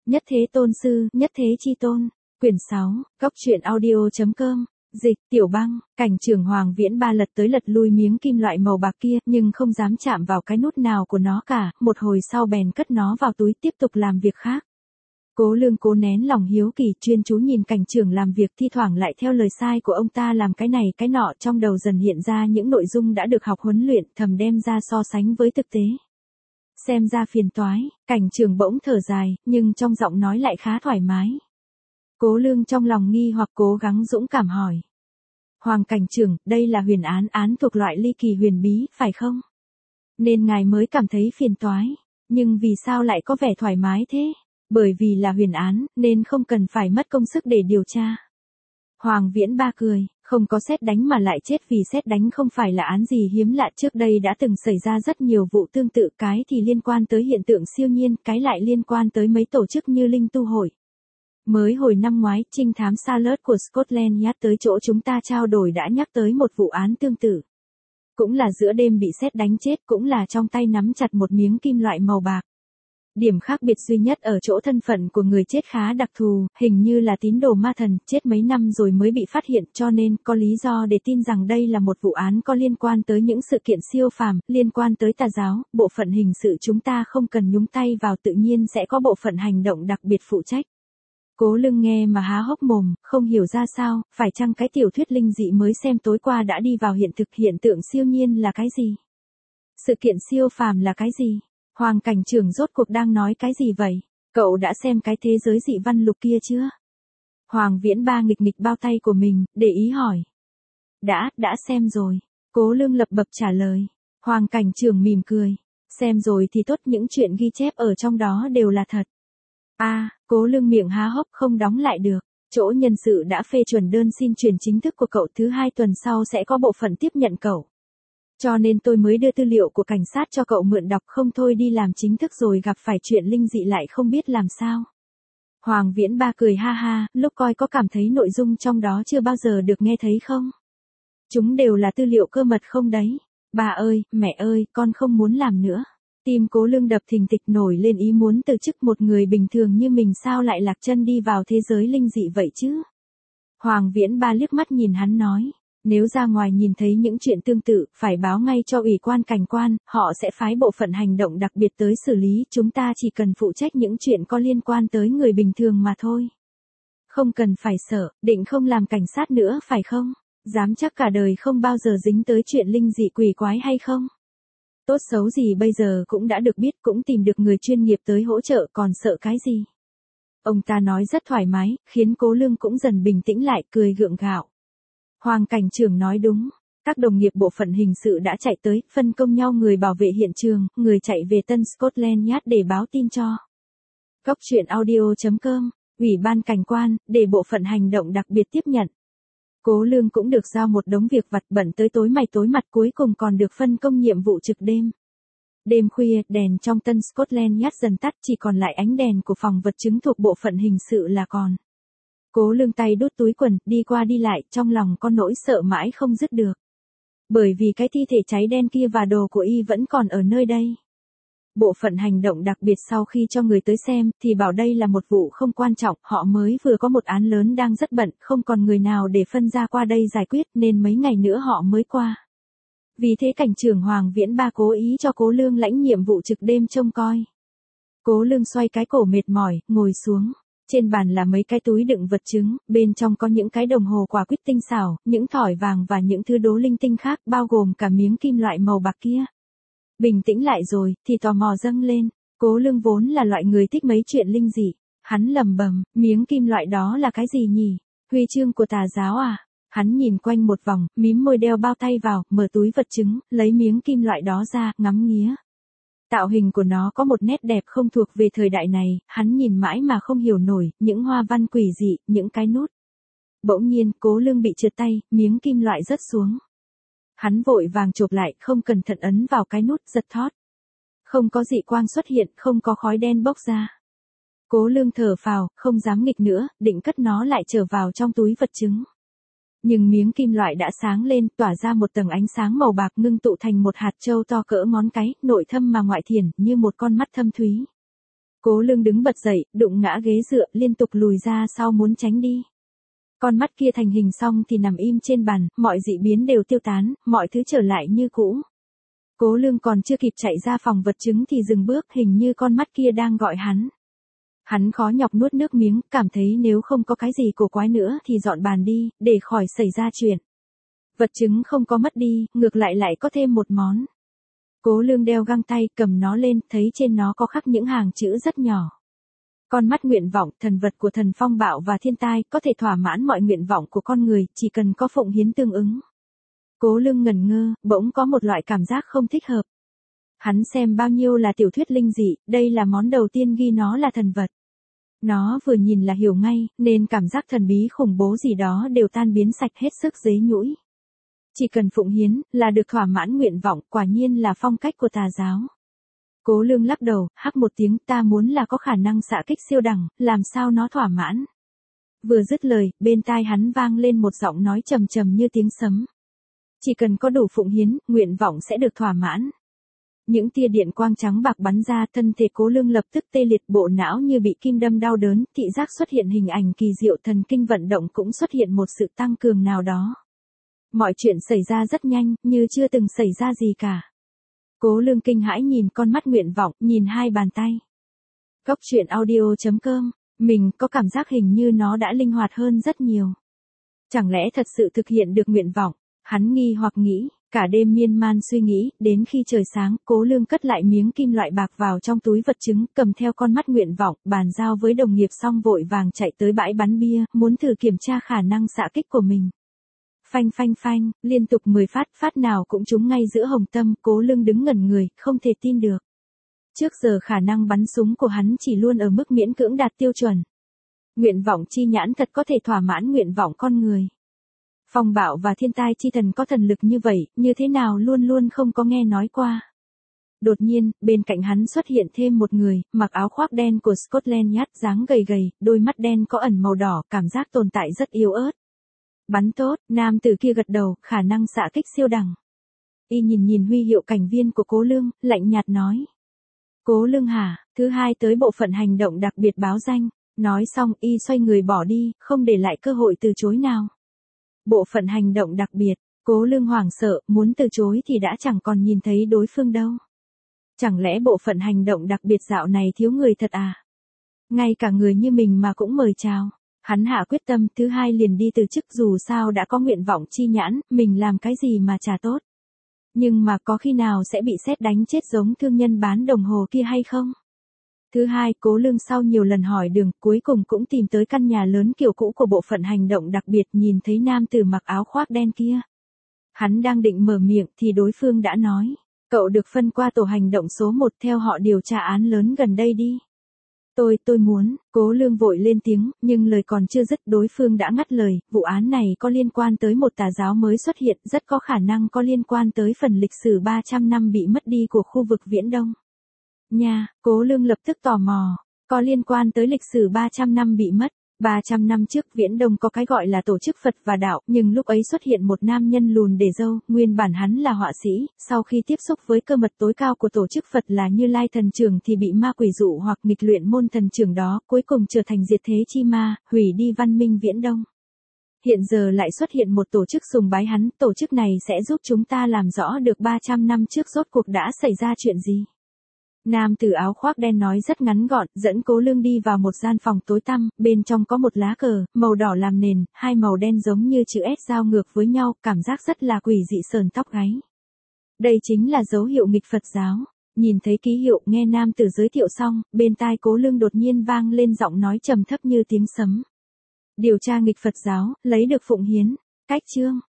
Nhất thế tôn sư, nhất thế chi tôn. Quyển 6, Cốc truyện audio.com. Dịch, Tiểu Băng, cảnh trưởng Hoàng Viễn Ba lật tới lật lui miếng kim loại màu bạc kia, nhưng không dám chạm vào cái nút nào của nó cả, một hồi sau bèn cất nó vào túi tiếp tục làm việc khác. Cố Lương cố nén lòng hiếu kỳ, chuyên chú nhìn cảnh trưởng làm việc, thi thoảng lại theo lời sai của ông ta làm cái này cái nọ, trong đầu dần hiện ra những nội dung đã được học huấn luyện, thầm đem ra so sánh với thực tế. Xem ra phiền toái, cảnh trưởng bỗng thở dài, nhưng trong giọng nói lại khá thoải mái. Cố Lương trong lòng nghi hoặc cố gắng dũng cảm hỏi. Hoàng cảnh trưởng, đây là huyền án thuộc loại ly kỳ huyền bí, phải không? Nên ngài mới cảm thấy phiền toái, nhưng vì sao lại có vẻ thoải mái thế? Bởi vì là huyền án, nên không cần phải mất công sức để điều tra. Hoàng Viễn Ba cười, không có sét đánh mà lại chết vì sét đánh không phải là án gì hiếm lạ, trước đây đã từng xảy ra rất nhiều vụ tương tự, cái thì liên quan tới hiện tượng siêu nhiên, cái lại liên quan tới mấy tổ chức như Linh Tu Hội. Mới hồi năm ngoái, trinh thám Charlotte của Scotland Yard tới chỗ chúng ta trao đổi đã nhắc tới một vụ án tương tự. Cũng là giữa đêm bị sét đánh chết, cũng là trong tay nắm chặt một miếng kim loại màu bạc. Điểm khác biệt duy nhất ở chỗ thân phận của người chết khá đặc thù, hình như là tín đồ ma thần, chết mấy năm rồi mới bị phát hiện, cho nên có lý do để tin rằng đây là một vụ án có liên quan tới những sự kiện siêu phàm, liên quan tới tà giáo. Bộ phận hình sự chúng ta không cần nhúng tay vào, tự nhiên sẽ có bộ phận hành động đặc biệt phụ trách. Cố Lương nghe mà há hốc mồm, không hiểu ra sao, phải chăng cái tiểu thuyết linh dị mới xem tối qua đã đi vào hiện thực? Hiện tượng siêu nhiên là cái gì? Sự kiện siêu phàm là cái gì? Hoàng cảnh trưởng rốt cuộc đang nói cái gì vậy? Cậu đã xem cái thế giới dị văn lục kia chưa? Hoàng Viễn Ba nghịch nghịch bao tay của mình, để ý hỏi. Đã xem rồi. Cố Lương lập bập trả lời. Hoàng cảnh trưởng mỉm cười. Xem rồi thì tốt, những chuyện ghi chép ở trong đó đều là thật. Cố Lương miệng há hốc không đóng lại được. Chỗ nhân sự đã phê chuẩn đơn xin chuyển chính thức của cậu, thứ 2 tuần sau sẽ có bộ phận tiếp nhận cậu. Cho nên tôi mới đưa tư liệu của cảnh sát cho cậu mượn đọc, không thôi đi làm chính thức rồi gặp phải chuyện linh dị lại không biết làm sao. Hoàng Viễn Ba cười ha ha, lúc coi có cảm thấy nội dung trong đó chưa bao giờ được nghe thấy không? Chúng đều là tư liệu cơ mật không đấy? Bà ơi, mẹ ơi, con không muốn làm nữa. Tim Cố Lương đập thình thịch, nổi lên ý muốn từ chức. Một người bình thường như mình sao lại lạc chân đi vào thế giới linh dị vậy chứ? Hoàng Viễn Ba liếc mắt nhìn hắn nói. Nếu ra ngoài nhìn thấy những chuyện tương tự, phải báo ngay cho ủy quan cảnh quan, họ sẽ phái bộ phận hành động đặc biệt tới xử lý, chúng ta chỉ cần phụ trách những chuyện có liên quan tới người bình thường mà thôi. Không cần phải sợ, định không làm cảnh sát nữa phải không? Dám chắc cả đời không bao giờ dính tới chuyện linh dị quỷ quái hay không? Tốt xấu gì bây giờ cũng đã được biết, cũng tìm được người chuyên nghiệp tới hỗ trợ, còn sợ cái gì? Ông ta nói rất thoải mái, khiến Cố Lương cũng dần bình tĩnh lại, cười gượng gạo. Hoàng cảnh trưởng nói đúng, các đồng nghiệp bộ phận hình sự đã chạy tới, phân công nhau người bảo vệ hiện trường, người chạy về Tân Scotland Yard để báo tin cho. Cốc truyện audio.com, ủy ban cảnh quan, để bộ phận hành động đặc biệt tiếp nhận. Cố Lương cũng được giao một đống việc vặt, bận tới tối mày tối mặt, cuối cùng còn được phân công nhiệm vụ trực đêm. Đêm khuya, đèn trong Tân Scotland Yard dần tắt, chỉ còn lại ánh đèn của phòng vật chứng thuộc bộ phận hình sự là còn. Cố Lương tay đút túi quần, đi qua đi lại, trong lòng có nỗi sợ mãi không dứt được. Bởi vì cái thi thể cháy đen kia và đồ của y vẫn còn ở nơi đây. Bộ phận hành động đặc biệt sau khi cho người tới xem, thì bảo đây là một vụ không quan trọng, họ mới vừa có một án lớn đang rất bận, không còn người nào để phân ra qua đây giải quyết, nên mấy ngày nữa họ mới qua. Vì thế cảnh trưởng Hoàng Viễn Ba cố ý cho Cố Lương lãnh nhiệm vụ trực đêm trông coi. Cố Lương xoay cái cổ mệt mỏi, ngồi xuống. Trên bàn là mấy cái túi đựng vật chứng, bên trong có những cái đồng hồ quả quýt tinh xảo, những thỏi vàng và những thứ đố linh tinh khác, bao gồm cả miếng kim loại màu bạc kia. Bình tĩnh lại rồi, thì tò mò dâng lên. Cố Lương vốn là loại người thích mấy chuyện linh dị. Hắn lẩm bẩm, miếng kim loại đó là cái gì nhỉ? Huy chương của tà giáo à? Hắn nhìn quanh một vòng, mím môi đeo bao tay vào, mở túi vật chứng, lấy miếng kim loại đó ra, ngắm nghía. Tạo hình của nó có một nét đẹp không thuộc về thời đại này, hắn nhìn mãi mà không hiểu nổi, những hoa văn quỷ dị, những cái nút. Bỗng nhiên, Cố Lương bị trượt tay, miếng kim loại rớt xuống. Hắn vội vàng chộp lại, không cẩn thận ấn vào cái nút, giật thót. Không có dị quang xuất hiện, không có khói đen bốc ra. Cố Lương thở phào, không dám nghịch nữa, định cất nó lại trở vào trong túi vật chứng. Nhưng miếng kim loại đã sáng lên, tỏa ra một tầng ánh sáng màu bạc, ngưng tụ thành một hạt châu to cỡ ngón cái, nội thâm mà ngoại thiển, như một con mắt thâm thúy. Cố Lương đứng bật dậy, đụng ngã ghế dựa, liên tục lùi ra sau muốn tránh đi. Con mắt kia thành hình xong thì nằm im trên bàn, mọi dị biến đều tiêu tán, mọi thứ trở lại như cũ. Cố Lương còn chưa kịp chạy ra phòng vật chứng thì dừng bước, hình như con mắt kia đang gọi hắn. Hắn khó nhọc nuốt nước miếng, cảm thấy nếu không có cái gì cổ quái nữa thì dọn bàn đi, để khỏi xảy ra chuyện. Vật chứng không có mất đi, ngược lại lại có thêm một món. Cố Lương đeo găng tay, cầm nó lên, thấy trên nó có khắc những hàng chữ rất nhỏ. Con mắt nguyện vọng, thần vật của thần phong bạo và thiên tai, có thể thỏa mãn mọi nguyện vọng của con người, chỉ cần có phụng hiến tương ứng. Cố Lương ngẩn ngơ, bỗng có một loại cảm giác không thích hợp. Hắn xem bao nhiêu là tiểu thuyết linh dị, đây là món đầu tiên ghi nó là thần vật. Nó vừa nhìn là hiểu ngay, nên cảm giác thần bí khủng bố gì đó đều tan biến sạch, hết sức dế nhũi. Chỉ cần phụng hiến, là được thỏa mãn nguyện vọng, quả nhiên là phong cách của tà giáo. Cố Lương lắc đầu, hắc một tiếng, ta muốn là có khả năng xạ kích siêu đẳng, làm sao nó thỏa mãn. Vừa dứt lời, bên tai hắn vang lên một giọng nói trầm trầm như tiếng sấm. Chỉ cần có đủ phụng hiến, nguyện vọng sẽ được thỏa mãn. Những tia điện quang trắng bạc bắn ra, thân thể Cố Lương lập tức tê liệt, bộ não như bị kim đâm đau đớn, thị giác xuất hiện hình ảnh kỳ diệu, thần kinh vận động cũng xuất hiện một sự tăng cường nào đó. Mọi chuyện xảy ra rất nhanh, như chưa từng xảy ra gì cả. Cố Lương kinh hãi nhìn con mắt nguyện vọng, nhìn hai bàn tay. Góc truyện audio.com, mình có cảm giác hình như nó đã linh hoạt hơn rất nhiều. Chẳng lẽ thật sự thực hiện được nguyện vọng? Hắn nghi hoặc nghĩ, cả đêm miên man suy nghĩ, đến khi trời sáng, Cố Lương cất lại miếng kim loại bạc vào trong túi vật chứng, cầm theo con mắt nguyện vọng, bàn giao với đồng nghiệp xong vội vàng chạy tới bãi bắn bia, muốn thử kiểm tra khả năng xạ kích của mình. Phanh phanh phanh, liên tục 10 phát, phát nào cũng trúng ngay giữa hồng tâm, Cố Lương đứng ngẩn người, không thể tin được. Trước giờ khả năng bắn súng của hắn chỉ luôn ở mức miễn cưỡng đạt tiêu chuẩn. Nguyện vọng chi nhãn thật có thể thỏa mãn nguyện vọng con người. Phong bạo và thiên tai chi thần có thần lực như vậy, như thế nào luôn luôn không có nghe nói qua. Đột nhiên, bên cạnh hắn xuất hiện thêm một người, mặc áo khoác đen của Scotland Yard, dáng gầy gầy, đôi mắt đen có ẩn màu đỏ, cảm giác tồn tại rất yếu ớt. Bắn tốt, nam tử kia gật đầu, khả năng xạ kích siêu đẳng. Y nhìn huy hiệu cảnh viên của Cố Lương, lạnh nhạt nói. Cố Lương hả, thứ hai tới bộ phận hành động đặc biệt báo danh. Nói xong, Y xoay người bỏ đi, không để lại cơ hội từ chối nào. Bộ phận hành động đặc biệt, Cố Lương hoảng sợ, muốn từ chối thì đã chẳng còn nhìn thấy đối phương đâu. Chẳng lẽ bộ phận hành động đặc biệt dạo này thiếu người thật à? Ngay cả người như mình mà cũng mời chào. Hắn hạ quyết tâm, thứ hai liền đi từ chức, dù sao đã có nguyện vọng chi nhãn, mình làm cái gì mà chả tốt. Nhưng mà có khi nào sẽ bị sét đánh chết giống thương nhân bán đồng hồ kia hay không? Thứ hai, Cố Lương sau nhiều lần hỏi đường, cuối cùng cũng tìm tới căn nhà lớn kiểu cũ của bộ phận hành động đặc biệt, nhìn thấy nam tử mặc áo khoác đen kia. Hắn đang định mở miệng thì đối phương đã nói, cậu được phân qua tổ hành động số 1 theo họ điều tra án lớn gần đây đi. Tôi muốn, Cố Lương vội lên tiếng, nhưng lời còn chưa dứt đối phương đã ngắt lời, vụ án này có liên quan tới một tà giáo mới xuất hiện, rất có khả năng có liên quan tới phần lịch sử 300 năm bị mất đi của khu vực Viễn Đông. Nha, Cố Lương lập tức tò mò, có liên quan tới lịch sử 300 năm bị mất. 300 năm trước Viễn Đông có cái gọi là tổ chức Phật và Đạo, nhưng lúc ấy xuất hiện một nam nhân lùn để râu, nguyên bản hắn là họa sĩ, sau khi tiếp xúc với cơ mật tối cao của tổ chức Phật là Như Lai thần trưởng thì bị ma quỷ dụ hoặc nghịch luyện môn thần trưởng đó, cuối cùng trở thành diệt thế chi ma, hủy đi văn minh Viễn Đông. Hiện giờ lại xuất hiện một tổ chức sùng bái hắn, tổ chức này sẽ giúp chúng ta làm rõ được 300 năm trước rốt cuộc đã xảy ra chuyện gì. Nam tử áo khoác đen nói rất ngắn gọn, dẫn Cố Lương đi vào một gian phòng tối tăm, bên trong có một lá cờ, màu đỏ làm nền, hai màu đen giống như chữ S giao ngược với nhau, cảm giác rất là quỷ dị sờn tóc gáy. Đây chính là dấu hiệu nghịch Phật giáo. Nhìn thấy ký hiệu, nghe nam tử giới thiệu xong, bên tai Cố Lương đột nhiên vang lên giọng nói trầm thấp như tiếng sấm. Điều tra nghịch Phật giáo, lấy được phụng hiến. Cách chương